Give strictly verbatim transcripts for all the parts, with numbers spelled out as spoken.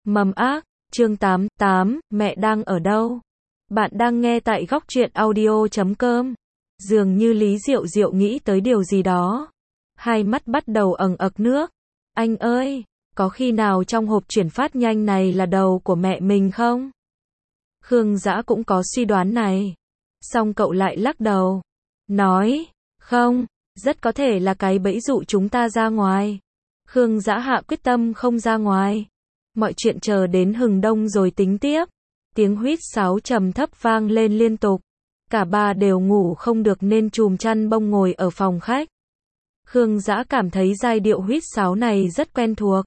Mầm ác, chương tám, tám, mẹ đang ở đâu? Bạn đang nghe tại góc truyện audio chấm com. Dường như Lý Diệu Diệu nghĩ tới điều gì đó. Hai mắt bắt đầu ẩn ực nước. Anh ơi, có khi nào trong hộp chuyển phát nhanh này là đầu của mẹ mình không? Khương Dã cũng có suy đoán này. Xong cậu lại lắc đầu. Nói, không, rất có thể là cái bẫy dụ chúng ta ra ngoài. Khương Dã hạ quyết tâm không ra ngoài. Mọi chuyện chờ đến hừng đông rồi tính tiếp. Tiếng huýt sáo trầm thấp vang lên liên tục. Cả ba đều ngủ không được nên chùm chăn bông ngồi ở phòng khách. Khương Dã cảm thấy giai điệu huýt sáo này rất quen thuộc.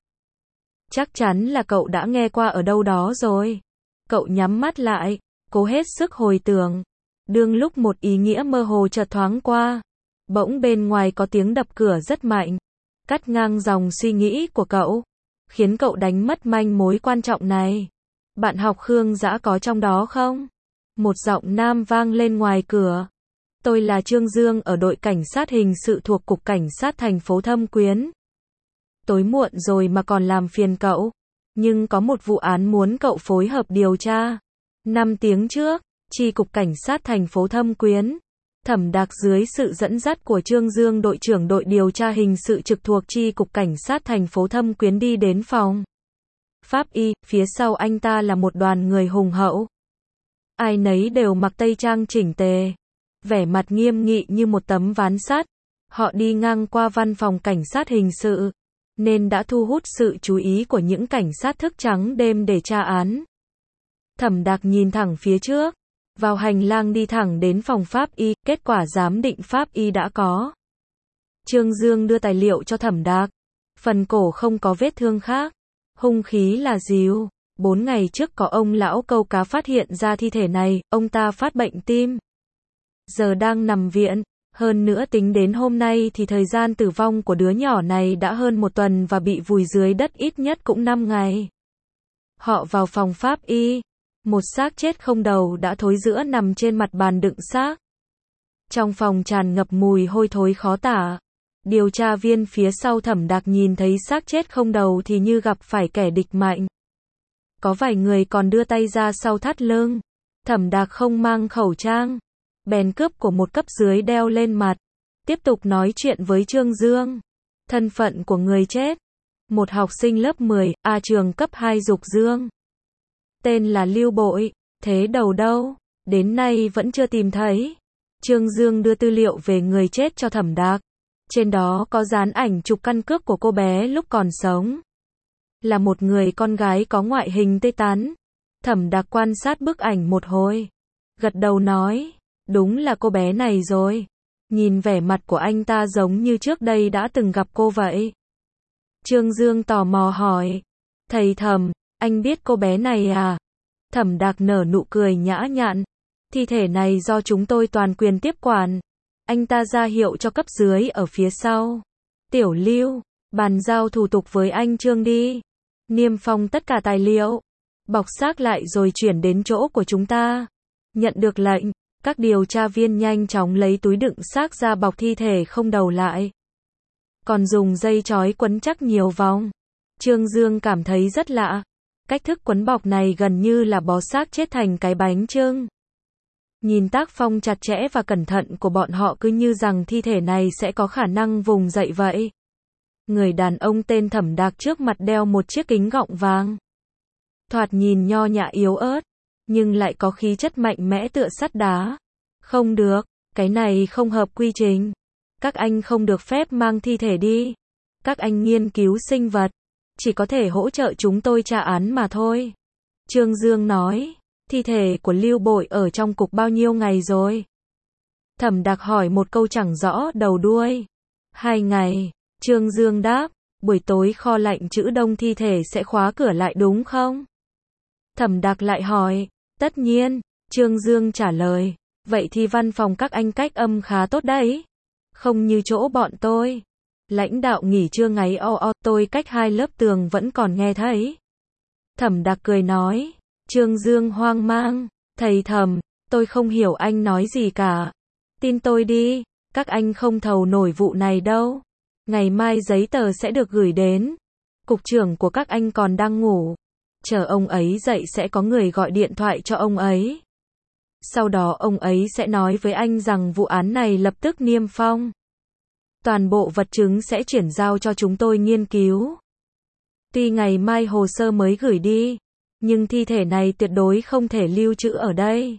Chắc chắn là cậu đã nghe qua ở đâu đó rồi. Cậu nhắm mắt lại, cố hết sức hồi tưởng. Đương lúc một ý nghĩa mơ hồ chợt thoáng qua. Bỗng bên ngoài có tiếng đập cửa rất mạnh. Cắt ngang dòng suy nghĩ của cậu. Khiến cậu đánh mất manh mối quan trọng này. Bạn học Khương Dã có trong đó không? Một giọng nam vang lên ngoài cửa. Tôi là Trương Dương ở đội cảnh sát hình sự thuộc Cục Cảnh sát thành phố Thâm Quyến. Tối muộn rồi mà còn làm phiền cậu. Nhưng có một vụ án muốn cậu phối hợp điều tra. Năm tiếng trước, chi Cục Cảnh sát thành phố Thâm Quyến. Thẩm Đạc dưới sự dẫn dắt của Trương Dương đội trưởng đội điều tra hình sự trực thuộc chi Cục Cảnh sát thành phố Thâm Quyến đi đến phòng pháp y, phía sau anh ta là một đoàn người hùng hậu. Ai nấy đều mặc tây trang chỉnh tề, vẻ mặt nghiêm nghị như một tấm ván sắt. Họ đi ngang qua văn phòng cảnh sát hình sự, nên đã thu hút sự chú ý của những cảnh sát thức trắng đêm để tra án. Thẩm Đạc nhìn thẳng phía trước, vào hành lang đi thẳng đến phòng pháp y, kết quả giám định pháp y đã có. Trương Dương đưa tài liệu cho Thẩm Đạc. Phần cổ không có vết thương khác. Hung khí là rìu. Bốn ngày trước có ông lão câu cá phát hiện ra thi thể này, ông ta phát bệnh tim. Giờ đang nằm viện. Hơn nữa tính đến hôm nay thì thời gian tử vong của đứa nhỏ này đã hơn một tuần và bị vùi dưới đất ít nhất cũng năm ngày. Họ vào phòng pháp y. Một xác chết không đầu đã thối rữa nằm trên mặt bàn đựng xác. Trong phòng tràn ngập mùi hôi thối khó tả. Điều tra viên phía sau Thẩm Đạc nhìn thấy xác chết không đầu thì như gặp phải kẻ địch mạnh. Có vài người còn đưa tay ra sau thắt lưng. Thẩm Đạc không mang khẩu trang. Bèn cướp của một cấp dưới đeo lên mặt. Tiếp tục nói chuyện với Trương Dương. Thân phận của người chết. Một học sinh lớp mười, A trường cấp hai Dục Dương. Tên là Lưu Bội. Thế đầu đâu? Đến nay vẫn chưa tìm thấy. Trương Dương đưa tư liệu về người chết cho Thẩm Đạc. Trên đó có dán ảnh chụp căn cước của cô bé lúc còn sống. Là một người con gái có ngoại hình tươi tắn. Thẩm Đạc quan sát bức ảnh một hồi. Gật đầu nói, đúng là cô bé này rồi. Nhìn vẻ mặt của anh ta giống như trước đây đã từng gặp cô vậy. Trương Dương tò mò hỏi, thầy Thẩm, anh biết cô bé này à? Thẩm Đạc nở nụ cười nhã nhặn. Thi thể này do chúng tôi toàn quyền tiếp quản. Anh ta ra hiệu cho cấp dưới ở phía sau. Tiểu Lưu, bàn giao thủ tục với anh Trương đi. Niêm phong tất cả tài liệu. Bọc xác lại rồi chuyển đến chỗ của chúng ta. Nhận được lệnh, các điều tra viên nhanh chóng lấy túi đựng xác ra bọc thi thể không đầu lại. Còn dùng dây trói quấn chắc nhiều vòng. Trương Dương cảm thấy rất lạ. Cách thức quấn bọc này gần như là bó xác chết thành cái bánh chưng. Nhìn tác phong chặt chẽ và cẩn thận của bọn họ cứ như rằng thi thể này sẽ có khả năng vùng dậy vậy. Người đàn ông tên Thẩm Đạc trước mặt đeo một chiếc kính gọng vàng. Thoạt nhìn nho nhã yếu ớt, nhưng lại có khí chất mạnh mẽ tựa sắt đá. Không được, cái này không hợp quy trình. Các anh không được phép mang thi thể đi. Các anh nghiên cứu sinh vật, chỉ có thể hỗ trợ chúng tôi tra án mà thôi. Trương Dương nói. Thi thể của Lưu Bội ở trong cục bao nhiêu ngày rồi? Thẩm Đạc hỏi một câu chẳng rõ đầu đuôi. Hai ngày. Trương Dương đáp. Buổi tối kho lạnh trữ đông thi thể sẽ khóa cửa lại đúng không? Thẩm Đạc lại hỏi. Tất nhiên. Trương Dương trả lời. Vậy thì văn phòng các anh cách âm khá tốt đấy. Không như chỗ bọn tôi. Lãnh đạo nghỉ trưa ngáy o o, tôi cách hai lớp tường vẫn còn nghe thấy. Thẩm Đạc cười nói. Trương Dương hoang mang. Thầy Thẩm, tôi không hiểu anh nói gì cả. Tin tôi đi, các anh không thầu nổi vụ này đâu. Ngày mai giấy tờ sẽ được gửi đến. Cục trưởng của các anh còn đang ngủ. chờ ông ấy dậy sẽ có người gọi điện thoại cho ông ấy. Sau đó ông ấy sẽ nói với anh rằng vụ án này lập tức niêm phong. Toàn bộ vật chứng sẽ chuyển giao cho chúng tôi nghiên cứu. Tuy ngày mai hồ sơ mới gửi đi, nhưng thi thể này tuyệt đối không thể lưu trữ ở đây.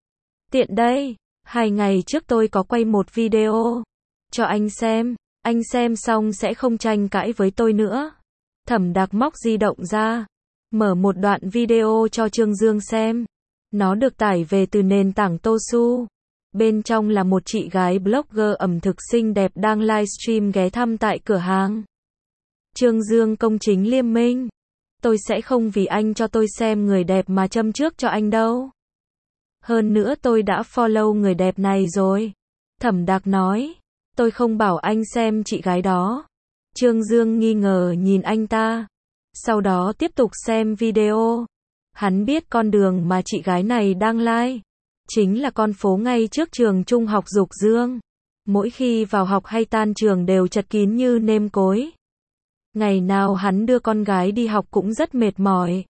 Tiện đây, hai ngày trước tôi có quay một video cho anh xem, anh xem xong sẽ không tranh cãi với tôi nữa. Thẩm Đạc móc di động ra, mở một đoạn video cho Trương Dương xem. Nó được tải về từ nền tảng Tosu. Bên trong là một chị gái blogger ẩm thực xinh đẹp đang livestream ghé thăm tại cửa hàng. Trương Dương công chính liêm minh. Tôi sẽ không vì anh cho tôi xem người đẹp mà châm trước cho anh đâu. Hơn nữa tôi đã follow người đẹp này rồi. Thẩm Đạc nói. Tôi không bảo anh xem chị gái đó. Trương Dương nghi ngờ nhìn anh ta. Sau đó tiếp tục xem video. Hắn biết con đường mà chị gái này đang like. Chính là con phố ngay trước trường trung học Dục Dương. Mỗi khi vào học hay tan trường đều chật kín như nêm cối. Ngày nào hắn đưa con gái đi học cũng rất mệt mỏi.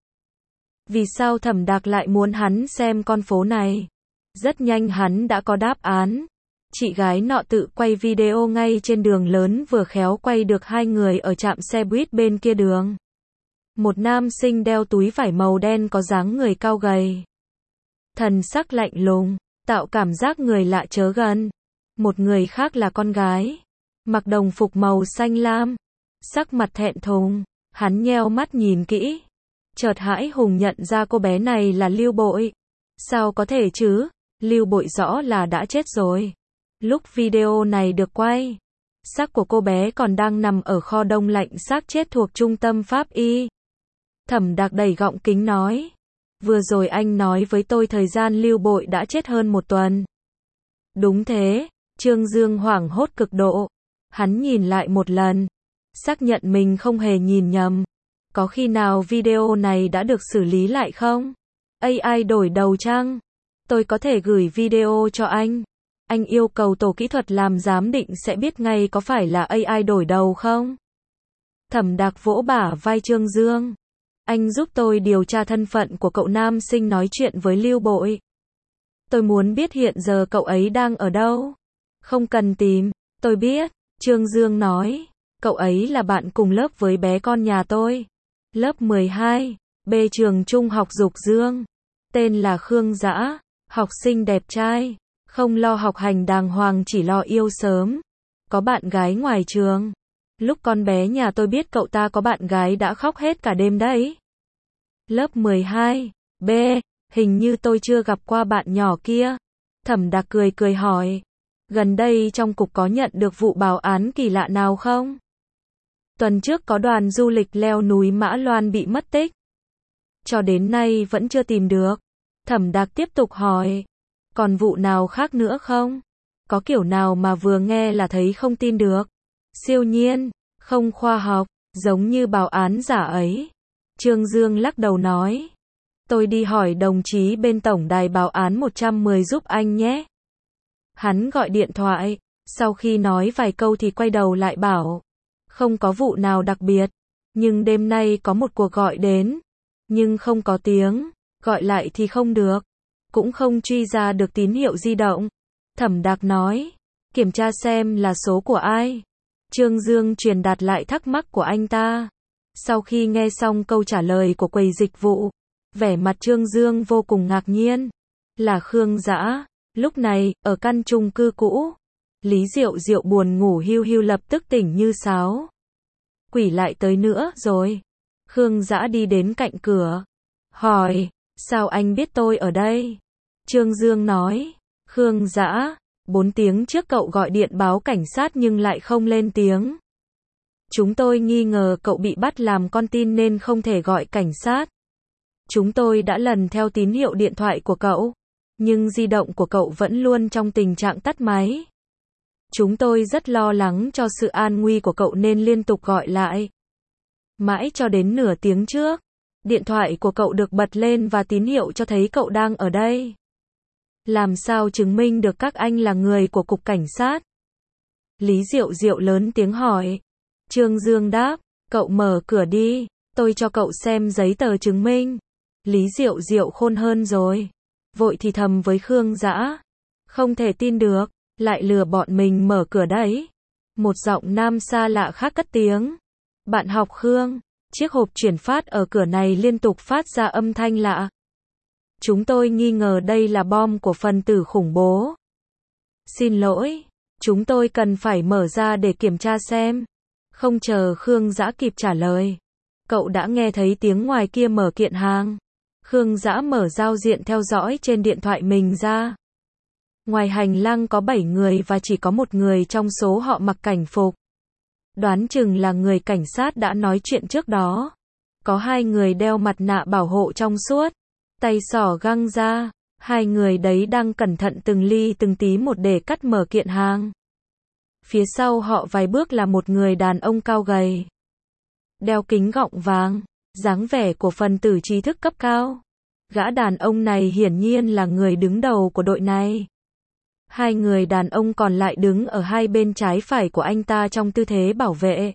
Vì sao Thẩm Đạc lại muốn hắn xem con phố này? Rất nhanh hắn đã có đáp án. Chị gái nọ tự quay video ngay trên đường lớn vừa khéo quay được hai người ở trạm xe buýt bên kia đường. Một nam sinh đeo túi vải màu đen có dáng người cao gầy. Thần sắc lạnh lùng, tạo cảm giác người lạ chớ gần. Một người khác là con gái. Mặc đồng phục màu xanh lam. Sắc mặt thẹn thùng. Hắn nheo mắt nhìn kỹ. Chợt hãi hùng nhận ra cô bé này là Lưu Bội. Sao có thể chứ? Lưu Bội rõ là đã chết rồi. Lúc video này được quay, xác của cô bé còn đang nằm ở kho đông lạnh xác chết thuộc trung tâm pháp y. Thẩm Đạc đẩy gọng kính nói. Vừa rồi anh nói với tôi thời gian Lưu Bội đã chết hơn một tuần. Đúng thế, Trương Dương hoảng hốt cực độ. Hắn nhìn lại một lần, xác nhận mình không hề nhìn nhầm. Có khi nào video này đã được xử lý lại không? a i đổi đầu chăng? Tôi có thể gửi video cho anh. Anh yêu cầu tổ kỹ thuật làm giám định sẽ biết ngay có phải là a i đổi đầu không? Thẩm Đạc vỗ bả vai Trương Dương. Anh giúp tôi điều tra thân phận của cậu nam sinh nói chuyện với Lưu Bội. Tôi muốn biết hiện giờ cậu ấy đang ở đâu. Không cần tìm, tôi biết. Trương Dương nói. Cậu ấy là bạn cùng lớp với bé con nhà tôi. Lớp mười hai, B trường trung học Dục Dương. Tên là Khương Dã. Học sinh đẹp trai. Không lo học hành đàng hoàng chỉ lo yêu sớm. Có bạn gái ngoài trường. Lúc con bé nhà tôi biết cậu ta có bạn gái đã khóc hết cả đêm đấy. Lớp mười hai, B, hình như tôi chưa gặp qua bạn nhỏ kia. Thẩm Đạc cười cười hỏi. Gần đây trong cục có nhận được vụ báo án kỳ lạ nào không? Tuần trước có đoàn du lịch leo núi Mã Loan bị mất tích. Cho đến nay vẫn chưa tìm được. Thẩm Đạc tiếp tục hỏi. Còn vụ nào khác nữa không? Có kiểu nào mà vừa nghe là thấy không tin được? Siêu nhiên, không khoa học, giống như báo án giả ấy. Trương Dương lắc đầu nói. Tôi đi hỏi đồng chí bên tổng đài báo án một trăm mười giúp anh nhé. Hắn gọi điện thoại, sau khi nói vài câu thì quay đầu lại bảo. Không có vụ nào đặc biệt, nhưng đêm nay có một cuộc gọi đến. Nhưng không có tiếng, gọi lại thì không được. Cũng không truy ra được tín hiệu di động. Thẩm Đạc nói. Kiểm tra xem là số của ai. Trương Dương truyền đạt lại thắc mắc của anh ta. Sau khi nghe xong câu trả lời của quầy dịch vụ, vẻ mặt Trương Dương vô cùng ngạc nhiên. Là Khương Dã. Lúc này, ở căn chung cư cũ, Lý Diệu Diệu buồn ngủ hiu hiu lập tức tỉnh như sáo. Quỷ lại tới nữa rồi. Khương Dã đi đến cạnh cửa. Hỏi, sao anh biết tôi ở đây? Trương Dương nói. Khương Dã, bốn tiếng trước cậu gọi điện báo cảnh sát nhưng lại không lên tiếng. Chúng tôi nghi ngờ cậu bị bắt làm con tin nên không thể gọi cảnh sát. Chúng tôi đã lần theo tín hiệu điện thoại của cậu, nhưng di động của cậu vẫn luôn trong tình trạng tắt máy. Chúng tôi rất lo lắng cho sự an nguy của cậu nên liên tục gọi lại. Mãi cho đến nửa tiếng trước, điện thoại của cậu được bật lên và tín hiệu cho thấy cậu đang ở đây. Làm sao chứng minh được các anh là người của cục cảnh sát? Lý Diệu Diệu lớn tiếng hỏi. Trương Dương đáp, cậu mở cửa đi, Tôi cho cậu xem giấy tờ chứng minh. Lý Diệu Diệu khôn hơn rồi. Vội thì thầm với Khương Dã. Không thể tin được, lại lừa bọn mình mở cửa đấy. Một giọng nam xa lạ khác cất tiếng. Bạn học Khương, chiếc hộp chuyển phát ở cửa này liên tục phát ra âm thanh lạ. Chúng tôi nghi ngờ đây là bom của phần tử khủng bố. Xin lỗi, chúng tôi cần phải mở ra để kiểm tra xem. Không chờ Khương Dã kịp trả lời. Cậu đã nghe thấy tiếng ngoài kia mở kiện hàng. Khương Dã mở giao diện theo dõi trên điện thoại mình ra. Ngoài hành lang có bảy người và chỉ có một người trong số họ mặc cảnh phục. Đoán chừng là người cảnh sát đã nói chuyện trước đó. Có hai người đeo mặt nạ bảo hộ trong suốt. Tay xỏ găng ra. Hai người đấy đang cẩn thận từng ly từng tí một để cắt mở kiện hàng. Phía sau họ vài bước là một người đàn ông cao gầy. Đeo kính gọng vàng. Dáng vẻ của phần tử trí thức cấp cao. Gã đàn ông này hiển nhiên là người đứng đầu của đội này. Hai người đàn ông còn lại đứng ở hai bên trái phải của anh ta trong tư thế bảo vệ.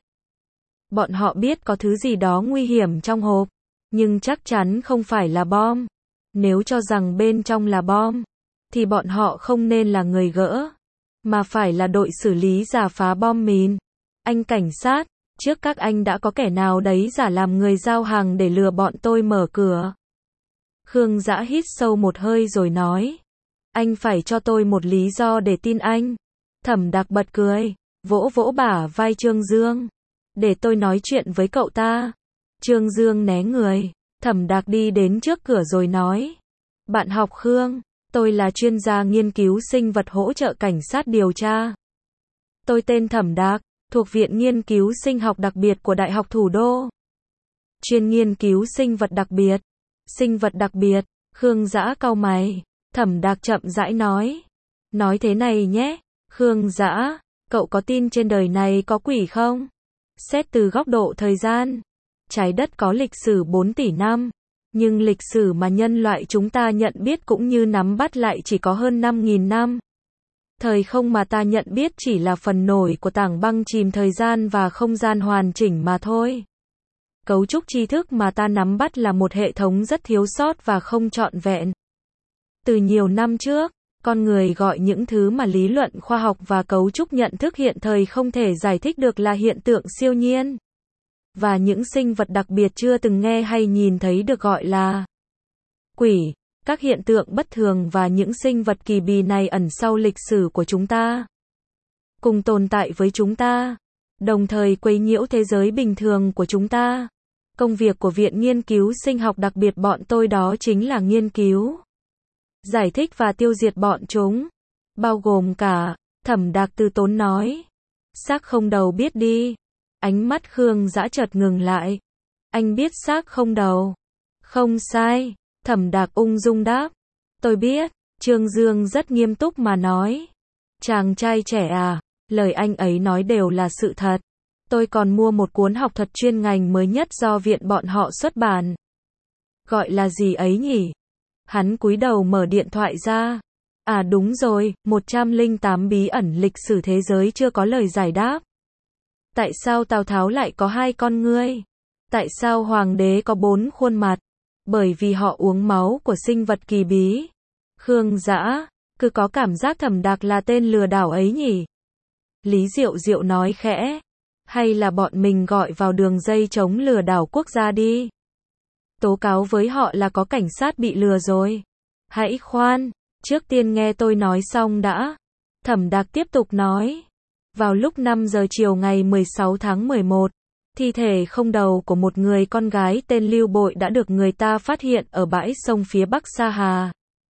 Bọn họ biết có thứ gì đó nguy hiểm trong hộp, nhưng chắc chắn không phải là bom. Nếu cho rằng bên trong là bom, thì bọn họ không nên là người gỡ, mà phải là đội xử lý giả phá bom mìn. Anh cảnh sát, trước các anh đã có kẻ nào đấy giả làm người giao hàng để lừa bọn tôi mở cửa. Khương Dã hít sâu một hơi rồi nói. Anh phải cho tôi một lý do để tin anh. Thẩm Đạc bật cười, vỗ vỗ bả vai Trương Dương. Để tôi nói chuyện với cậu ta. Trương Dương né người. Thẩm Đạc đi đến trước cửa rồi nói. Bạn học Khương, tôi là chuyên gia nghiên cứu sinh vật hỗ trợ cảnh sát điều tra. Tôi tên Thẩm Đạc, thuộc Viện Nghiên cứu Sinh học Đặc biệt của Đại học Thủ đô. Chuyên nghiên cứu sinh vật đặc biệt. Sinh vật đặc biệt, Khương Dã cau mày. Thẩm Đạc chậm rãi nói. Nói thế này nhé, Khương Dã, cậu có tin trên đời này có quỷ không? Xét từ góc độ thời gian, trái đất có lịch sử bốn tỷ năm, nhưng lịch sử mà nhân loại chúng ta nhận biết cũng như nắm bắt lại chỉ có hơn năm nghìn năm. Thời không mà ta nhận biết chỉ là phần nổi của tảng băng chìm thời gian và không gian hoàn chỉnh mà thôi. Cấu trúc tri thức mà ta nắm bắt là một hệ thống rất thiếu sót và không trọn vẹn. Từ nhiều năm trước, con người gọi những thứ mà lý luận khoa học và cấu trúc nhận thức hiện thời không thể giải thích được là hiện tượng siêu nhiên. Và những sinh vật đặc biệt chưa từng nghe hay nhìn thấy được gọi là quỷ. Các hiện tượng bất thường và những sinh vật kỳ bí này ẩn sau lịch sử của chúng ta. Cùng tồn tại với chúng ta. Đồng thời quấy nhiễu thế giới bình thường của chúng ta. Công việc của Viện Nghiên cứu Sinh học Đặc biệt bọn tôi đó chính là nghiên cứu, giải thích và tiêu diệt bọn chúng. Bao gồm cả, Thẩm Đạc từ tốn nói. Xác không đầu biết đi. Ánh mắt Khương Dã chợt ngừng lại. Anh biết xác không đầu. Không sai, Thẩm Đạc ung dung đáp. Tôi biết, Trương Dương rất nghiêm túc mà nói. Chàng trai trẻ à, lời anh ấy nói đều là sự thật. Tôi còn mua một cuốn học thuật chuyên ngành mới nhất do viện bọn họ xuất bản. Gọi là gì ấy nhỉ? Hắn cúi đầu mở điện thoại ra. À đúng rồi, một trăm lẻ tám bí ẩn lịch sử thế giới chưa có lời giải đáp. Tại sao Tào Tháo lại có hai con ngươi? Tại sao hoàng đế có bốn khuôn mặt? Bởi vì họ uống máu của sinh vật kỳ bí. Khương Dã, cứ có cảm giác Thẩm Đạc là tên lừa đảo ấy nhỉ? Lý Diệu Diệu nói khẽ. Hay là bọn mình gọi vào đường dây chống lừa đảo quốc gia đi? Tố cáo với họ là có cảnh sát bị lừa rồi. Hãy khoan, trước tiên nghe tôi nói xong đã. Thẩm Đạc tiếp tục nói. Vào lúc năm giờ chiều ngày mười sáu tháng mười một, thi thể không đầu của một người con gái tên Lưu Bội đã được người ta phát hiện ở bãi sông phía bắc Sa Hà.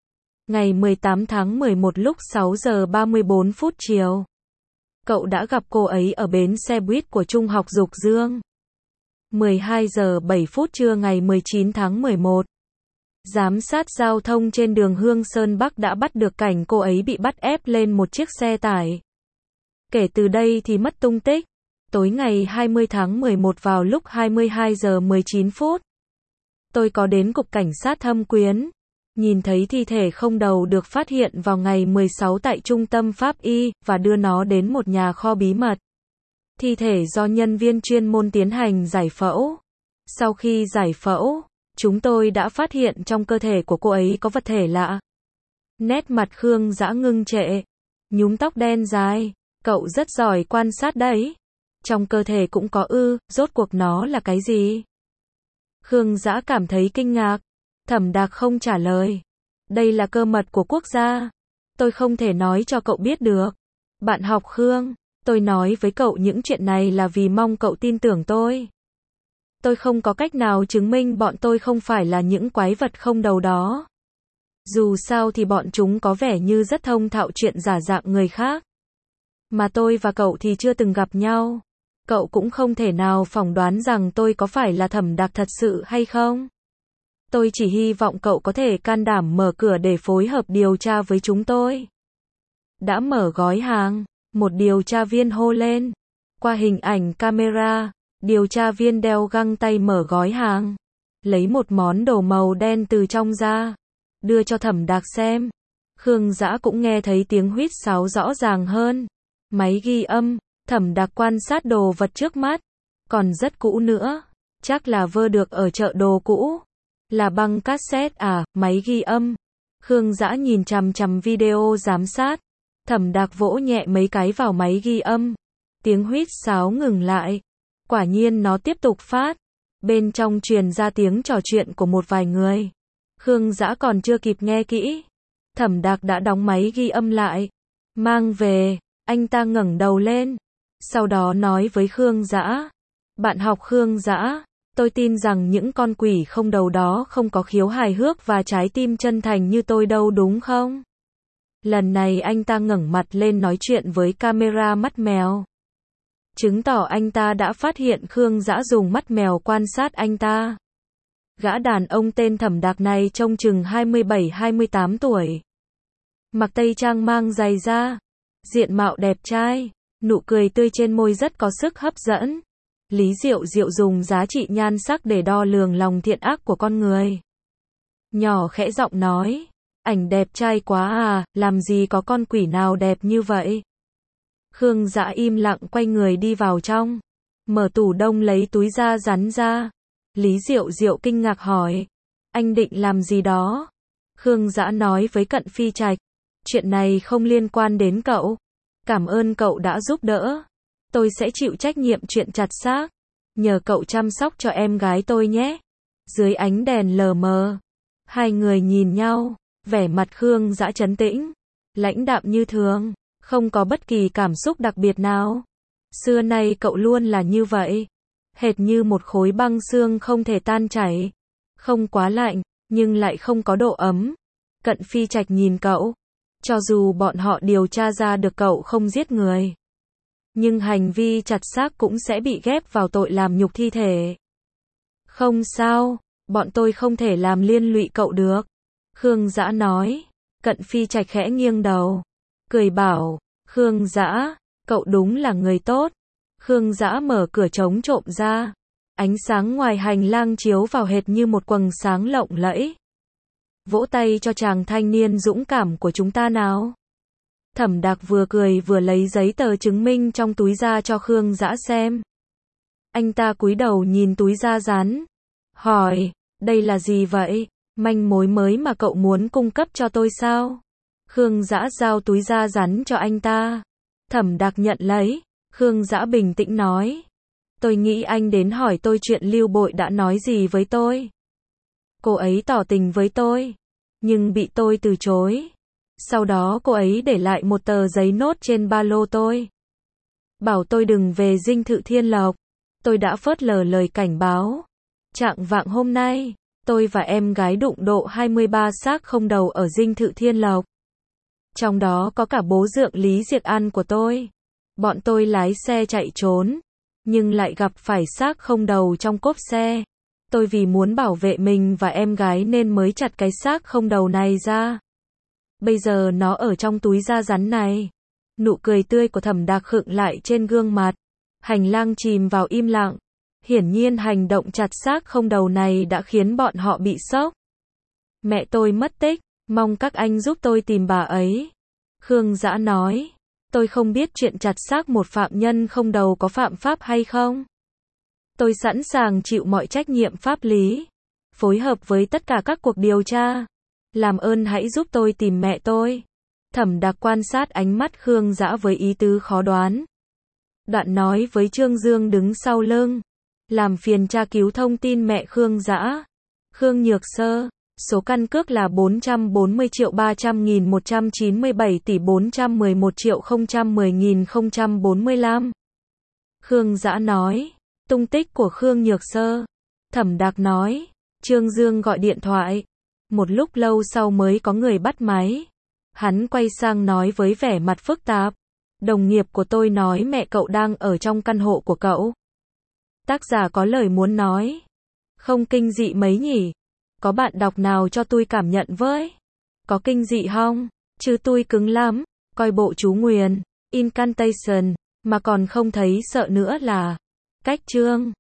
Ngày mười tám tháng mười một lúc sáu giờ ba mươi bốn phút chiều. Cậu đã gặp cô ấy ở bến xe buýt của Trung học Dục Dương. mười hai giờ bảy phút trưa ngày mười chín tháng mười một. Giám sát giao thông trên đường Hương Sơn Bắc đã bắt được cảnh cô ấy bị bắt ép lên một chiếc xe tải. Kể từ đây thì mất tung tích. Tối ngày hai mươi tháng mười một vào lúc hai mươi hai giờ mười chín phút. Tôi có đến cục cảnh sát Thâm Quyến. Nhìn thấy thi thể không đầu được phát hiện vào ngày mười sáu tại trung tâm pháp y, và đưa nó đến một nhà kho bí mật. Thi thể do nhân viên chuyên môn tiến hành giải phẫu. Sau khi giải phẫu, chúng tôi đã phát hiện trong cơ thể của cô ấy có vật thể lạ. Nét mặt Khương Dã ngưng trệ. Nhúm tóc đen dài. Cậu rất giỏi quan sát đấy. Trong cơ thể cũng có ư, rốt cuộc nó là cái gì? Khương Dã cảm thấy kinh ngạc. Thẩm Đạc không trả lời. Đây là cơ mật của quốc gia. Tôi không thể nói cho cậu biết được. Bạn học Khương, tôi nói với cậu những chuyện này là vì mong cậu tin tưởng tôi. Tôi không có cách nào chứng minh bọn tôi không phải là những quái vật không đầu đó. Dù sao thì bọn chúng có vẻ như rất thông thạo chuyện giả dạng người khác. Mà tôi và cậu thì chưa từng gặp nhau. Cậu cũng không thể nào phỏng đoán rằng tôi có phải là Thẩm Đạc thật sự hay không. Tôi chỉ hy vọng cậu có thể can đảm mở cửa để phối hợp điều tra với chúng tôi. Đã mở gói hàng, một điều tra viên hô lên. Qua hình ảnh camera, điều tra viên đeo găng tay mở gói hàng. Lấy một món đồ màu đen từ trong ra. Đưa cho Thẩm Đạc xem. Khương Dã cũng nghe thấy tiếng huýt sáo rõ ràng hơn. Máy ghi âm, Thẩm Đạc quan sát đồ vật trước mắt. Còn rất cũ nữa. Chắc là vơ được ở chợ đồ cũ. Là băng cassette à, máy ghi âm. Khương Dã nhìn chằm chằm video giám sát. Thẩm Đạc vỗ nhẹ mấy cái vào máy ghi âm. Tiếng huýt sáo ngừng lại. Quả nhiên nó tiếp tục phát. Bên trong truyền ra tiếng trò chuyện của một vài người. Khương Dã còn chưa kịp nghe kỹ. Thẩm Đạc đã đóng máy ghi âm lại. Mang về, anh ta ngẩng đầu lên. Sau đó nói với Khương Dã. Bạn học Khương Dã, tôi tin rằng những con quỷ không đầu đó không có khiếu hài hước và trái tim chân thành như tôi đâu đúng không? Lần này anh ta ngẩng mặt lên nói chuyện với camera mắt mèo. Chứng tỏ anh ta đã phát hiện Khương Dã dùng mắt mèo quan sát anh ta. Gã đàn ông tên Thẩm Đạc này trông chừng hai mươi bảy hai mươi tám tuổi. Mặc tây trang mang giày da. Diện mạo đẹp trai. Nụ cười tươi trên môi rất có sức hấp dẫn. Lý Diệu Diệu dùng giá trị nhan sắc để đo lường lòng thiện ác của con người. Nhỏ khẽ giọng nói. Ảnh đẹp trai quá à, làm gì có con quỷ nào đẹp như vậy. Khương Dã im lặng quay người đi vào trong. Mở tủ đông lấy túi da rắn ra. Lý Diệu Diệu kinh ngạc hỏi. Anh định làm gì đó? Khương Dã nói với Cận Phi Trạch. Chuyện này không liên quan đến cậu. Cảm ơn cậu đã giúp đỡ. Tôi sẽ chịu trách nhiệm chuyện chặt xác. Nhờ cậu chăm sóc cho em gái tôi nhé. Dưới ánh đèn lờ mờ. Hai người nhìn nhau. Vẻ mặt Khương Dã trấn tĩnh. Lãnh đạm như thường. Không có bất kỳ cảm xúc đặc biệt nào. Xưa nay cậu luôn là như vậy. Hệt như một khối băng xương không thể tan chảy. Không quá lạnh, nhưng lại không có độ ấm. Cận Phi Trạch nhìn cậu. Cho dù bọn họ điều tra ra được cậu không giết người. Nhưng hành vi chặt xác cũng sẽ bị ghép vào tội làm nhục thi thể. Không sao, bọn tôi không thể làm liên lụy cậu được. Khương Dã nói. Cận Phi Trạch khẽ nghiêng đầu. Cười bảo, Khương Dã, cậu đúng là người tốt. Khương Dã mở cửa trống trộm ra. Ánh sáng ngoài hành lang chiếu vào hệt như một quầng sáng lộng lẫy. Vỗ tay cho chàng thanh niên dũng cảm của chúng ta nào. Thẩm Đạc vừa cười vừa lấy giấy tờ chứng minh trong túi ra cho Khương Dã xem. Anh ta cúi đầu nhìn túi da rắn. Hỏi, đây là gì vậy? Manh mối mới mà cậu muốn cung cấp cho tôi sao? Khương Dã giao túi da rắn cho anh ta. Thẩm Đạc nhận lấy. Khương Dã bình tĩnh nói. Tôi nghĩ anh đến hỏi tôi chuyện Lưu Bội đã nói gì với tôi. Cô ấy tỏ tình với tôi. Nhưng bị tôi từ chối. Sau đó cô ấy để lại một tờ giấy nốt trên ba lô tôi. Bảo tôi đừng về dinh thự Thiên Lộc. Tôi đã phớt lờ lời cảnh báo. Trạng vạng hôm nay, tôi và em gái đụng độ hai mươi ba xác không đầu ở dinh thự Thiên Lộc. Trong đó có cả bố dượng Lý Diệc An của tôi. Bọn tôi lái xe chạy trốn, nhưng lại gặp phải xác không đầu trong cốp xe. Tôi vì muốn bảo vệ mình và em gái nên mới chặt cái xác không đầu này ra. Bây giờ nó ở trong túi da rắn này. Nụ cười tươi của Thẩm Đạc khựng lại trên gương mặt. Hành lang chìm vào im lặng. Hiển nhiên hành động chặt xác không đầu này đã khiến bọn họ bị sốc. Mẹ tôi mất tích, mong các anh giúp tôi tìm bà ấy. Khương Dã nói. Tôi không biết chuyện chặt xác một phạm nhân không đầu có phạm pháp hay không. Tôi sẵn sàng chịu mọi trách nhiệm pháp lý, phối hợp với tất cả các cuộc điều tra. Làm ơn hãy giúp tôi tìm mẹ tôi. Thẩm Đạc quan sát ánh mắt Khương Dã với ý tứ khó đoán. Đoạn nói với Trương Dương đứng sau lưng. Làm phiền tra cứu thông tin mẹ Khương Dã. Khương Nhược Sơ. Số căn cước là bốn trăm bốn mươi triệu ba trăm nghìn một trăm chín mươi bảy tỷ bốn trăm mười một triệu không trăm mười nghìn không trăm bốn mươi lăm. Khương Dã nói. Tung tích của Khương Nhược Sơ. Thẩm Đạc nói. Trương Dương gọi điện thoại. Một lúc lâu sau mới có người bắt máy. Hắn quay sang nói với vẻ mặt phức tạp. Đồng nghiệp của tôi nói mẹ cậu đang ở trong căn hộ của cậu. Tác giả có lời muốn nói. Không kinh dị mấy nhỉ? Có bạn đọc nào cho tôi cảm nhận với? Có kinh dị không? Chứ tôi cứng lắm. Coi bộ chú nguyền, Incantation, mà còn không thấy sợ nữa là. Cách chương.